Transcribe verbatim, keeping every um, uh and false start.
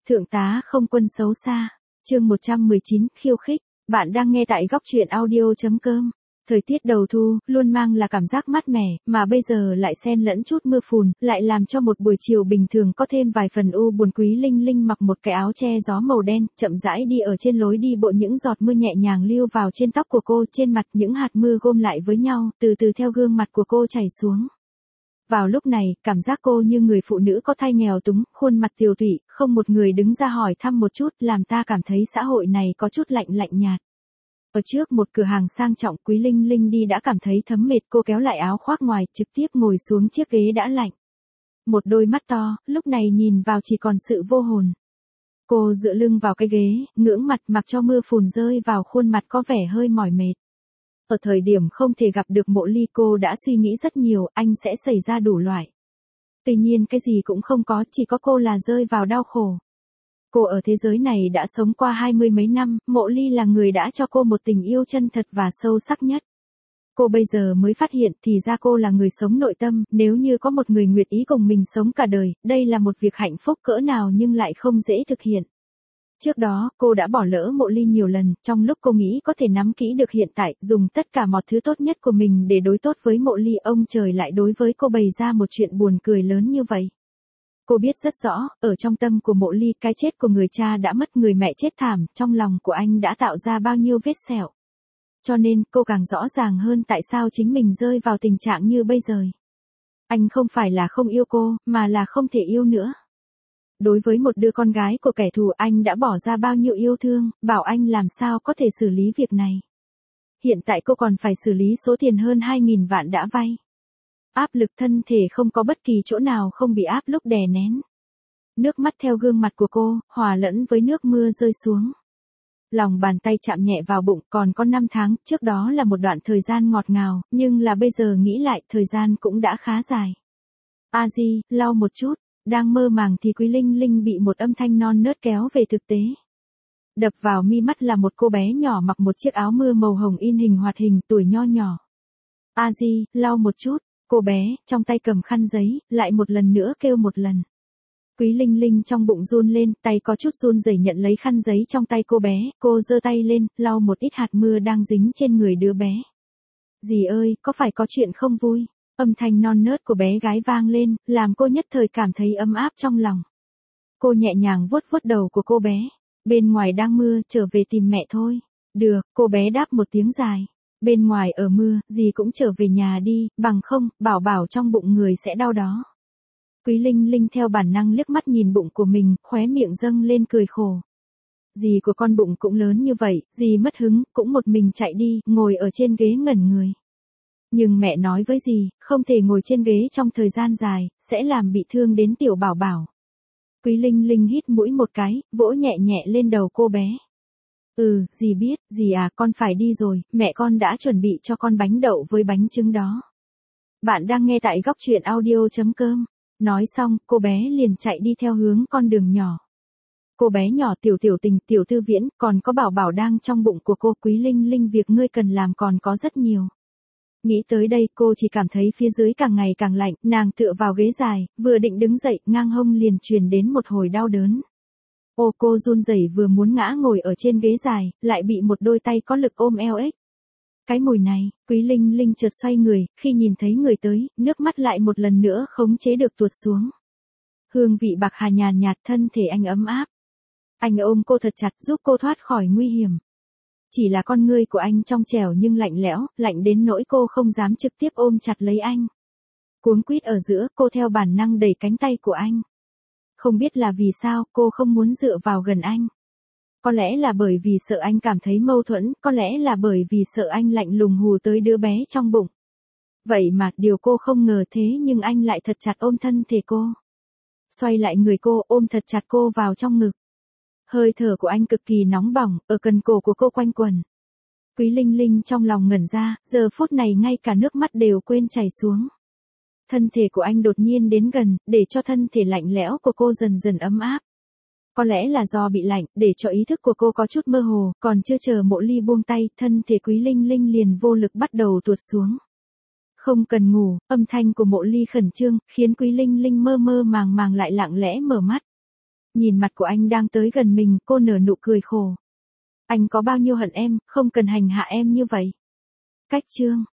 Thượng tá không quân xấu xa. Chương một trăm mười chín, khiêu khích. Bạn đang nghe tại góc truyện audio chấm com. Thời tiết đầu thu, luôn mang là cảm giác mát mẻ, mà bây giờ lại xen lẫn chút mưa phùn, lại làm cho một buổi chiều bình thường có thêm vài phần u buồn. Quý Linh Linh mặc một cái áo che gió màu đen, chậm rãi đi ở trên lối đi bộ, những giọt mưa nhẹ nhàng lưu vào trên tóc của cô, trên mặt những hạt mưa gom lại với nhau, từ từ theo gương mặt của cô chảy xuống. Vào lúc này, cảm giác cô như người phụ nữ có thai nghèo túng, khuôn mặt tiều tụy, không một người đứng ra hỏi thăm một chút, làm ta cảm thấy xã hội này có chút lạnh lạnh nhạt. Ở trước một cửa hàng sang trọng, Quý Linh Linh đi đã cảm thấy thấm mệt, cô kéo lại áo khoác ngoài, trực tiếp ngồi xuống chiếc ghế đã lạnh. Một đôi mắt to, lúc này nhìn vào chỉ còn sự vô hồn. Cô dựa lưng vào cái ghế, ngưỡng mặt mặc cho mưa phùn rơi vào khuôn mặt có vẻ hơi mỏi mệt. Ở thời điểm không thể gặp được Mộ Ly, cô đã suy nghĩ rất nhiều, anh sẽ xảy ra đủ loại. Tuy nhiên cái gì cũng không có, chỉ có cô là rơi vào đau khổ. Cô ở thế giới này đã sống qua hai mươi mấy năm, Mộ Ly là người đã cho cô một tình yêu chân thật và sâu sắc nhất. Cô bây giờ mới phát hiện thì ra cô là người sống nội tâm, nếu như có một người nguyện ý cùng mình sống cả đời, đây là một việc hạnh phúc cỡ nào nhưng lại không dễ thực hiện. Trước đó, cô đã bỏ lỡ Mộ Ly nhiều lần, trong lúc cô nghĩ có thể nắm kỹ được hiện tại, dùng tất cả mọi thứ tốt nhất của mình để đối tốt với Mộ Ly, ông trời lại đối với cô bày ra một chuyện buồn cười lớn như vậy. Cô biết rất rõ, ở trong tâm của Mộ Ly, cái chết của người cha đã mất, người mẹ chết thảm, trong lòng của anh đã tạo ra bao nhiêu vết sẹo. Cho nên, cô càng rõ ràng hơn tại sao chính mình rơi vào tình trạng như bây giờ. Anh không phải là không yêu cô, mà là không thể yêu nữa. Đối với một đứa con gái của kẻ thù, anh đã bỏ ra bao nhiêu yêu thương, bảo anh làm sao có thể xử lý việc này. Hiện tại cô còn phải xử lý số tiền hơn hai nghìn vạn đã vay. Áp lực thân thể không có bất kỳ chỗ nào không bị áp lúc đè nén. Nước mắt theo gương mặt của cô, hòa lẫn với nước mưa rơi xuống. Lòng bàn tay chạm nhẹ vào bụng, còn có năm tháng, trước đó là một đoạn thời gian ngọt ngào, nhưng là bây giờ nghĩ lại, thời gian cũng đã khá dài. A Di, lau một chút. Đang mơ màng thì Quý Linh Linh bị một âm thanh non nớt kéo về thực tế. Đập vào mi mắt là một cô bé nhỏ mặc một chiếc áo mưa màu hồng in hình hoạt hình, tuổi nho nhỏ. A Di, lau một chút. Cô bé, trong tay cầm khăn giấy, lại một lần nữa kêu một lần. Quý Linh Linh trong bụng run lên, tay có chút run rẩy nhận lấy khăn giấy trong tay cô bé, cô giơ tay lên, lau một ít hạt mưa đang dính trên người đứa bé. Dì ơi, có phải có chuyện không vui? Âm thanh non nớt của bé gái vang lên, làm cô nhất thời cảm thấy ấm áp trong lòng. Cô nhẹ nhàng vuốt vuốt đầu của cô bé. Bên ngoài đang mưa, trở về tìm mẹ thôi. Được, cô bé đáp một tiếng dài. Bên ngoài ở mưa, dì cũng trở về nhà đi, bằng không, bảo bảo trong bụng người sẽ đau đó. Quý Linh Linh theo bản năng liếc mắt nhìn bụng của mình, khóe miệng dâng lên cười khổ. Dì của con bụng cũng lớn như vậy, dì mất hứng, cũng một mình chạy đi, ngồi ở trên ghế ngẩn người. Nhưng mẹ nói với dì, không thể ngồi trên ghế trong thời gian dài, sẽ làm bị thương đến tiểu bảo bảo. Quý Linh Linh hít mũi một cái, vỗ nhẹ nhẹ lên đầu cô bé. Ừ, dì biết, dì à, con phải đi rồi, mẹ con đã chuẩn bị cho con bánh đậu với bánh trứng đó. Bạn đang nghe tại góc truyện audio chấm com. Nói xong, cô bé liền chạy đi theo hướng con đường nhỏ. Cô bé nhỏ tiểu tiểu tình, tiểu tư viễn, còn có bảo bảo đang trong bụng của cô. Quý Linh Linh, việc ngươi cần làm còn có rất nhiều. Nghĩ tới đây, cô chỉ cảm thấy phía dưới càng ngày càng lạnh, nàng tựa vào ghế dài, vừa định đứng dậy, ngang hông liền truyền đến một hồi đau đớn. Ô, cô run rẩy vừa muốn ngã ngồi ở trên ghế dài, lại bị một đôi tay có lực ôm eo ếch. Cái mùi này, Quý Linh Linh chợt xoay người, khi nhìn thấy người tới, nước mắt lại một lần nữa khống chế được tuột xuống. Hương vị bạc hà nhàn nhạt, thân thể anh ấm áp. Anh ôm cô thật chặt giúp cô thoát khỏi nguy hiểm. Chỉ là con ngươi của anh trong trẻo nhưng lạnh lẽo, lạnh đến nỗi cô không dám trực tiếp ôm chặt lấy anh. Cuống quýt ở giữa, cô theo bản năng đẩy cánh tay của anh. Không biết là vì sao, cô không muốn dựa vào gần anh. Có lẽ là bởi vì sợ anh cảm thấy mâu thuẫn, có lẽ là bởi vì sợ anh lạnh lùng hù tới đứa bé trong bụng. Vậy mà, điều cô không ngờ thế nhưng anh lại thật chặt ôm thân thể cô. Xoay lại người cô, ôm thật chặt cô vào trong ngực. Hơi thở của anh cực kỳ nóng bỏng, ở cần cổ của cô quanh quẩn. Quý Linh Linh trong lòng ngẩn ra, giờ phút này ngay cả nước mắt đều quên chảy xuống. Thân thể của anh đột nhiên đến gần, để cho thân thể lạnh lẽo của cô dần dần ấm áp. Có lẽ là do bị lạnh, để cho ý thức của cô có chút mơ hồ, còn chưa chờ Mộ Ly buông tay, thân thể Quý Linh Linh liền vô lực bắt đầu tuột xuống. Không cần ngủ, âm thanh của Mộ Ly khẩn trương, khiến Quý Linh Linh mơ mơ màng màng lại lặng lẽ mở mắt. Nhìn mặt của anh đang tới gần mình, cô nở nụ cười khổ. Anh có bao nhiêu hận em, không cần hành hạ em như vậy. Cách chương